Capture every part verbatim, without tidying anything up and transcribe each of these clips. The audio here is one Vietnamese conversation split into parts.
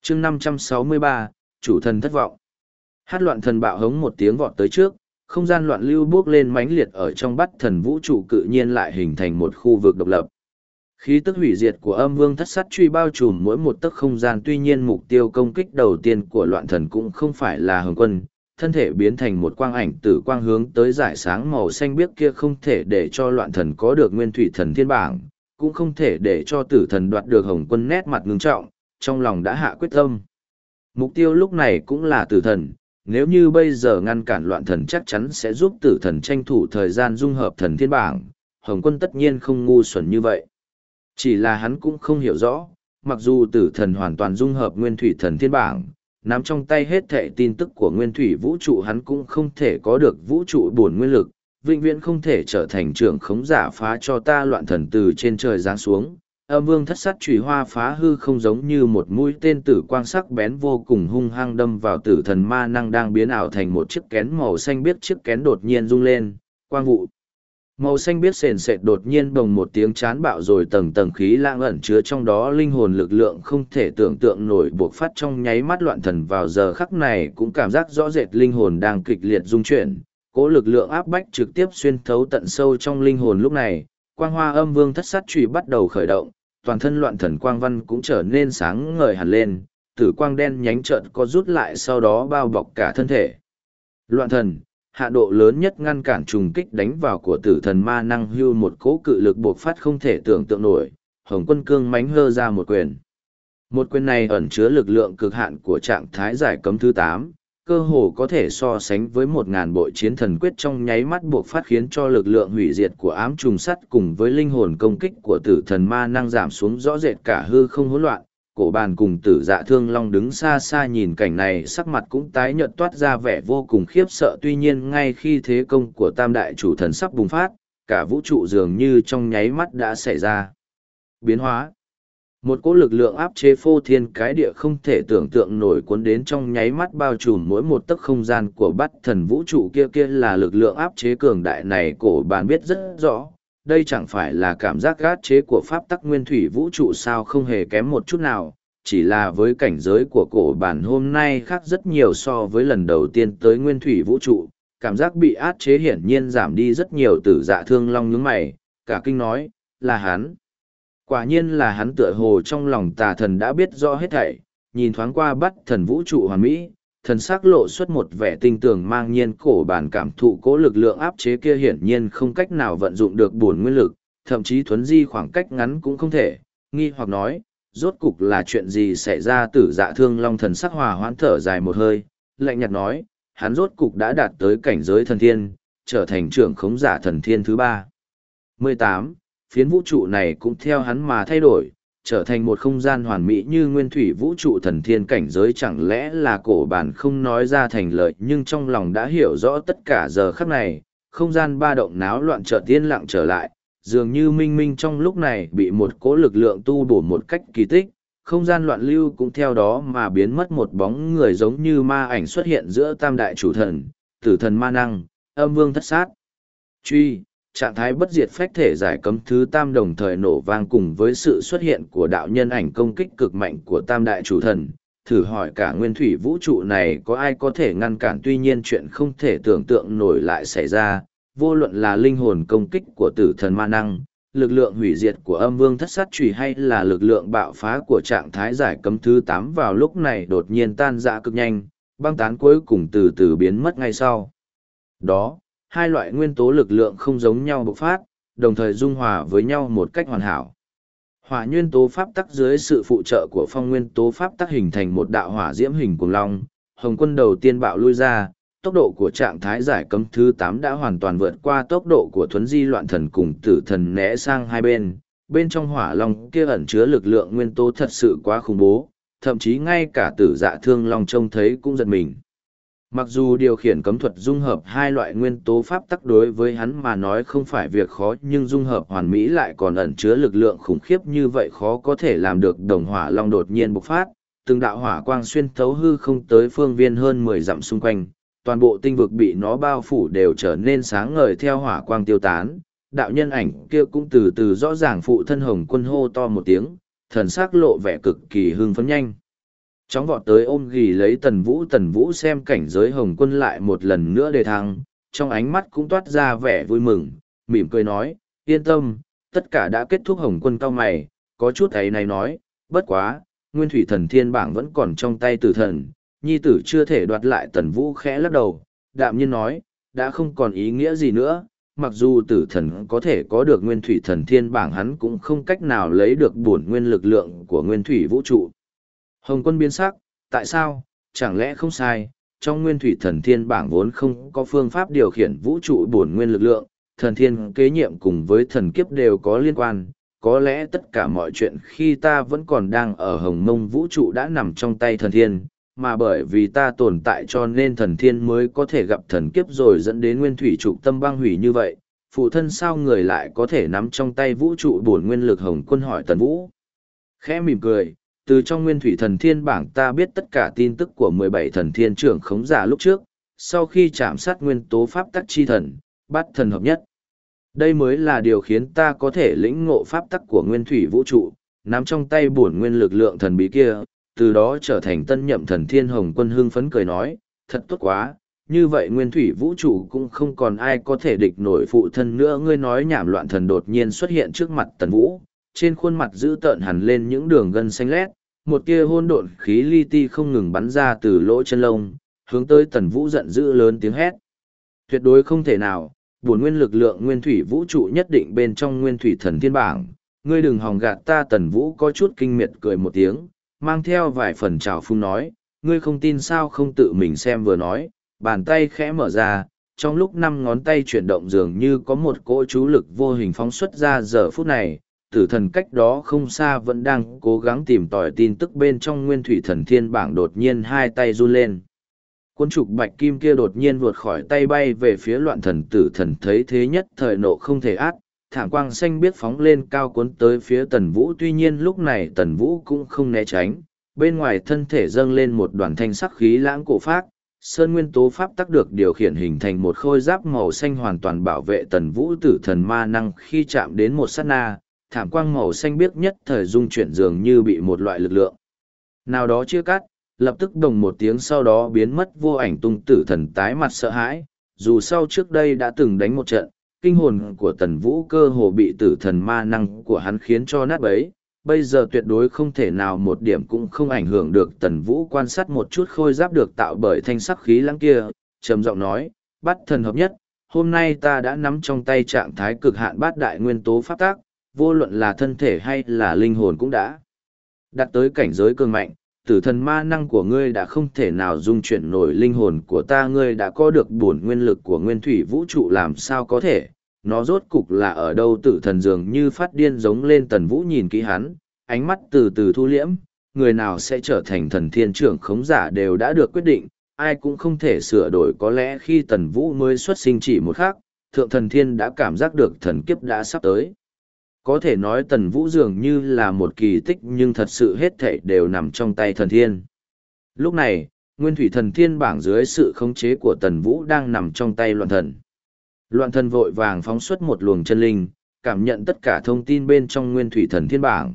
chương năm trăm sáu mươi ba, chủ thần thất vọng. Hát loạn thần bạo hống một tiếng vọt tới trước, không gian loạn lưu bước lên mãnh liệt ở trong bắt thần vũ trụ cự nhiên lại hình thành một khu vực độc lập. Khí tức hủy diệt của âm vương thất sát truy bao trùm mỗi một tấc không gian, tuy nhiên mục tiêu công kích đầu tiên của loạn thần cũng không phải là Hồng Quân, thân thể biến thành một quang ảnh tử quang hướng tới giải sáng màu xanh biếc kia không thể để cho loạn thần có được nguyên thủy thần thiên bảng, cũng không thể để cho tử thần đoạt được Hồng Quân. Nét mặt ngưng trọng, trong lòng đã hạ quyết tâm. Mục tiêu lúc này cũng là tử thần, nếu như bây giờ ngăn cản loạn thần chắc chắn sẽ giúp tử thần tranh thủ thời gian dung hợp thần thiên bảng, Hồng Quân tất nhiên không ngu xuẩn như vậy. Chỉ là hắn cũng không hiểu rõ, mặc dù tử thần hoàn toàn dung hợp nguyên thủy thần thiên bảng, nắm trong tay hết thệ tin tức của nguyên thủy vũ trụ, hắn cũng không thể có được vũ trụ bổn nguyên lực, vĩnh viễn không thể trở thành trưởng khống giả phá cho ta. Loạn thần từ trên trời giáng xuống, âm vương thất sát chùy hoa phá hư không giống như một mũi tên tử quang sắc bén vô cùng hung hăng đâm vào tử thần ma năng đang biến ảo thành một chiếc kén màu xanh biếc. Chiếc kén đột nhiên rung lên, quang vụ màu xanh biếc sền sệt đột nhiên bồng một tiếng chán bạo, rồi tầng tầng khí lãng ẩn chứa trong đó linh hồn lực lượng không thể tưởng tượng nổi buộc phát trong nháy mắt. Loạn thần vào giờ khắc này cũng cảm giác rõ rệt linh hồn đang kịch liệt rung chuyển, cỗ lực lượng áp bách trực tiếp xuyên thấu tận sâu trong linh hồn. Lúc này quang hoa âm vương thất sát chùy bắt đầu khởi động, toàn thân loạn thần quang văn cũng trở nên sáng ngời hẳn lên, tử quang đen nhánh trợn có rút lại sau đó bao bọc cả thân thể loạn thần, hạ độ lớn nhất ngăn cản trùng kích đánh vào của tử thần ma năng. Hưu một cỗ cự lực buộc phát không thể tưởng tượng nổi, Hồng Quân cương mánh hơ ra một quyền. Một quyền này ẩn chứa lực lượng cực hạn của trạng thái giải cấm thứ tám, cơ hồ có thể so sánh với một ngàn bội chiến thần quyết, trong nháy mắt buộc phát khiến cho lực lượng hủy diệt của ám trùng sắt cùng với linh hồn công kích của tử thần ma năng giảm xuống rõ rệt, cả hư không hỗn loạn. Cổ bàn cùng tử dạ thương long đứng xa xa nhìn cảnh này, sắc mặt cũng tái nhợt, toát ra vẻ vô cùng khiếp sợ. Tuy nhiên ngay khi thế công của tam đại chủ thần sắp bùng phát, cả vũ trụ dường như trong nháy mắt đã xảy ra biến hóa. Một cỗ lực lượng áp chế phô thiên cái địa không thể tưởng tượng nổi cuốn đến, trong nháy mắt bao trùm mỗi một tấc không gian của bắt thần vũ trụ. Kia kia là lực lượng áp chế cường đại này, cổ bàn biết rất rõ, đây chẳng phải là cảm giác áp chế của pháp tắc nguyên thủy vũ trụ sao? Không hề kém một chút nào, chỉ là với cảnh giới của cổ bản hôm nay khác rất nhiều so với lần đầu tiên tới nguyên thủy vũ trụ, cảm giác bị áp chế hiển nhiên giảm đi rất nhiều. Tử dạ thương long nhướng mày, cả kinh nói, là hắn. Quả nhiên là hắn. Tựa hồ trong lòng tà thần đã biết rõ hết thảy, nhìn thoáng qua bắt thần vũ trụ hoàn mỹ, thần sắc lộ xuất một vẻ tinh tường mang nhiên. Cổ bản cảm thụ cố lực lượng áp chế kia hiển nhiên không cách nào vận dụng được bổn nguyên lực, thậm chí thuấn di khoảng cách ngắn cũng không thể, nghi hoặc nói, rốt cục là chuyện gì xảy ra? Tử dạ thương long thần sắc hòa hoãn thở dài một hơi, lạnh nhạt nói, hắn rốt cục đã đạt tới cảnh giới thần thiên, trở thành trưởng khống giả thần thiên thứ ba mươi tám. Phiến vũ trụ này cũng theo hắn mà thay đổi, trở thành một không gian hoàn mỹ như nguyên thủy vũ trụ thần thiên cảnh giới. Chẳng lẽ là cổ bản không nói ra thành lời, nhưng trong lòng đã hiểu rõ tất cả. Giờ khắc này, không gian ba động náo loạn chợt yên lặng trở lại, dường như minh minh trong lúc này bị một cỗ lực lượng tu bổ một cách kỳ tích, không gian loạn lưu cũng theo đó mà biến mất. Một bóng người giống như ma ảnh xuất hiện giữa tam đại chủ thần, tử thần ma năng, âm vương thất sát truy, trạng thái bất diệt phách thể giải cấm thứ tam đồng thời nổ vang, cùng với sự xuất hiện của đạo nhân ảnh công kích cực mạnh của tam đại chủ thần. Thử hỏi cả nguyên thủy vũ trụ này có ai có thể ngăn cản? Tuy nhiên chuyện không thể tưởng tượng nổi lại xảy ra, vô luận là linh hồn công kích của tử thần ma năng, lực lượng hủy diệt của âm vương thất sát chùy, hay là lực lượng bạo phá của trạng thái giải cấm thứ tám, vào lúc này đột nhiên tan rã cực nhanh, băng tán, cuối cùng từ từ biến mất ngay sau đó. Hai loại nguyên tố lực lượng không giống nhau bộc phát, đồng thời dung hòa với nhau một cách hoàn hảo. Hỏa nguyên tố pháp tắc dưới sự phụ trợ của phong nguyên tố pháp tắc hình thành một đạo hỏa diễm hình cuồng long. Hồng Quân đầu tiên bạo lui ra, tốc độ của trạng thái giải cấm thứ tám đã hoàn toàn vượt qua tốc độ của thuấn di loạn thần cùng tử thần, né sang hai bên. Bên trong hỏa long kia ẩn chứa lực lượng nguyên tố thật sự quá khủng bố, thậm chí ngay cả tử dạ thương long trông thấy cũng giật mình. Mặc dù điều khiển cấm thuật dung hợp hai loại nguyên tố pháp tắc đối với hắn mà nói không phải việc khó, nhưng dung hợp hoàn mỹ lại còn ẩn chứa lực lượng khủng khiếp như vậy khó có thể làm được. Đồng hỏa long đột nhiên bộc phát, từng đạo hỏa quang xuyên thấu hư không tới phương viên hơn mười dặm xung quanh, toàn bộ tinh vực bị nó bao phủ đều trở nên sáng ngời theo hỏa quang tiêu tán. Đạo nhân ảnh kia cũng từ từ rõ ràng. Phụ thân Hồng Quân hô to một tiếng, thần sắc lộ vẻ cực kỳ hưng phấn nhanh Chóng vọt tới ôm ghì lấy Tần Vũ. Tần Vũ xem cảnh giới Hồng Quân lại một lần nữa đề thăng, trong ánh mắt cũng toát ra vẻ vui mừng, mỉm cười nói, yên tâm, tất cả đã kết thúc. Hồng Quân cau mày, có chút ấy này nói, bất quá, Nguyên Thủy Thần Thiên Bảng vẫn còn trong tay tử thần, nhi tử chưa thể đoạt lại. Tần Vũ khẽ lắc đầu, đạm nhiên nói, đã không còn ý nghĩa gì nữa, mặc dù tử thần có thể có được Nguyên Thủy Thần Thiên Bảng, hắn cũng không cách nào lấy được bổn nguyên lực lượng của Nguyên Thủy Vũ trụ. Hồng Quân biến sắc, tại sao, chẳng lẽ không sai, trong Nguyên Thủy Thần Thiên Bảng vốn không có phương pháp điều khiển vũ trụ bổn nguyên lực lượng, thần thiên kế nhiệm cùng với thần kiếp đều có liên quan, có lẽ tất cả mọi chuyện khi ta vẫn còn đang ở hồng mông vũ trụ đã nằm trong tay thần thiên, mà bởi vì ta tồn tại cho nên thần thiên mới có thể gặp thần kiếp rồi dẫn đến nguyên thủy trụ tâm băng hủy như vậy. Phụ thân sao người lại có thể nắm trong tay vũ trụ bổn nguyên lực? Hồng Quân hỏi Tần Vũ. Khẽ mỉm cười, từ trong Nguyên Thủy Thần Thiên Bảng ta biết tất cả tin tức của mười bảy thần thiên trưởng khống giả lúc trước, sau khi chạm sát nguyên tố pháp tắc chi thần, bắt thần hợp nhất. Đây mới là điều khiến ta có thể lĩnh ngộ pháp tắc của nguyên thủy vũ trụ, nắm trong tay bổn nguyên lực lượng thần bí kia, từ đó trở thành tân nhậm thần thiên. Hồng Quân hưng phấn cười nói, thật tốt quá, như vậy nguyên thủy vũ trụ cũng không còn ai có thể địch nổi phụ thân nữa. Ngươi nói nhảm. Loạn thần đột nhiên xuất hiện trước mặt Tần Vũ, trên khuôn mặt dữ tợn hẳn lên những đường gân xanh lét, một tia hôn độn khí li ti không ngừng bắn ra từ lỗ chân lông, hướng tới Tần Vũ giận dữ lớn tiếng hét. Tuyệt đối không thể nào, bổn nguyên lực lượng nguyên thủy vũ trụ nhất định bên trong Nguyên Thủy Thần Thiên Bảng, ngươi đừng hòng gạt ta. Tần Vũ có chút kinh miệt cười một tiếng, mang theo vài phần trào phúng nói, ngươi không tin sao không tự mình xem. Vừa nói, bàn tay khẽ mở ra, trong lúc năm ngón tay chuyển động dường như có một cỗ chú lực vô hình phóng xuất ra. Giờ phút này, tử thần cách đó không xa vẫn đang cố gắng tìm tòi tin tức bên trong Nguyên Thủy Thần Thiên Bảng. Đột nhiên hai tay run lên, cuốn trục bạch kim kia đột nhiên vụt khỏi tay bay về phía Loạn thần. Tử thần thấy thế nhất thời nộ không thể át, thảm quang xanh biếc phóng lên cao cuốn tới phía Tần Vũ. Tuy nhiên lúc này Tần Vũ cũng không né tránh, bên ngoài thân thể dâng lên một đoàn thanh sắc khí lãng cổ phác, sơn nguyên tố pháp tắc được điều khiển hình thành một khôi giáp màu xanh hoàn toàn bảo vệ Tần Vũ. Tử thần ma năng khi chạm đến một sát na, thảm quang màu xanh biếc nhất thời dung chuyển dường như bị một loại lực lượng nào đó chia cắt, lập tức đồng một tiếng sau đó biến mất vô ảnh tung. Tử thần tái mặt sợ hãi, dù sau trước đây đã từng đánh một trận, kinh hồn của Tần Vũ cơ hồ bị tử thần ma năng của hắn khiến cho nát bấy, bây giờ tuyệt đối không thể nào một điểm cũng không ảnh hưởng được. Tần Vũ quan sát một chút khôi giáp được tạo bởi thanh sắc khí lãng kia, trầm giọng nói, bắt thần hợp nhất, hôm nay ta đã nắm trong tay trạng thái cực hạn bát đại nguyên tố pháp tác, vô luận là thân thể hay là linh hồn cũng đã đạt tới cảnh giới cường mạnh. Tử thần ma năng của ngươi đã không thể nào dung chuyển nổi linh hồn của ta. Ngươi đã có được bổn nguyên lực của nguyên thủy vũ trụ, làm sao có thể, nó rốt cục là ở đâu? Tử thần dường như phát điên giống lên. Tần Vũ nhìn kỹ hắn, ánh mắt từ từ thu liễm, người nào sẽ trở thành thần thiên trưởng khống giả đều đã được quyết định, ai cũng không thể sửa đổi. Có lẽ khi Tần Vũ mới xuất sinh chỉ một khắc, thượng thần thiên đã cảm giác được thần kiếp đã sắp tới. Có thể nói Tần Vũ dường như là một kỳ tích, nhưng thật sự hết thảy đều nằm trong tay thần thiên. Lúc này, Nguyên Thủy Thần Thiên Bảng dưới sự khống chế của Tần Vũ đang nằm trong tay Loạn thần. Loạn thần vội vàng phóng xuất một luồng chân linh, cảm nhận tất cả thông tin bên trong Nguyên Thủy Thần Thiên Bảng.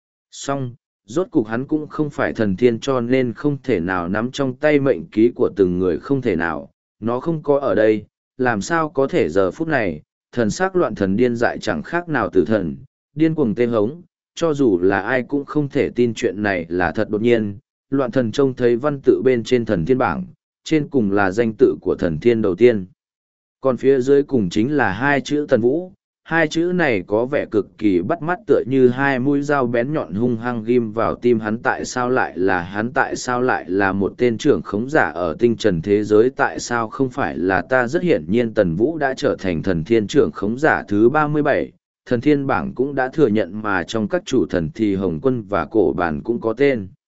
Song, rốt cục hắn cũng không phải thần thiên cho nên không thể nào nắm trong tay mệnh ký của từng người, không thể nào, nó không có ở đây, làm sao có thể? Giờ phút này, thần sắc Loạn thần điên dại chẳng khác nào tử thần, điên cuồng tê hống, cho dù là ai cũng không thể tin chuyện này là thật. Đột nhiên, Loạn thần trông thấy văn tự bên trên thần thiên bảng, trên cùng là danh tự của thần thiên đầu tiên. Còn phía dưới cùng chính là hai chữ Tần Vũ, hai chữ này có vẻ cực kỳ bắt mắt, tựa như hai mũi dao bén nhọn hung hăng ghim vào tim hắn. Tại sao lại là hắn? Tại sao lại là một tên trưởng khống giả ở tinh trần thế giới? Tại sao không phải là ta? Rất hiển nhiên Tần Vũ đã trở thành thần thiên trưởng khống giả thứ ba mươi bảy, thần thiên bảng cũng đã thừa nhận, mà trong các chủ thần thì Hồng Quân và Cổ Bản cũng có tên.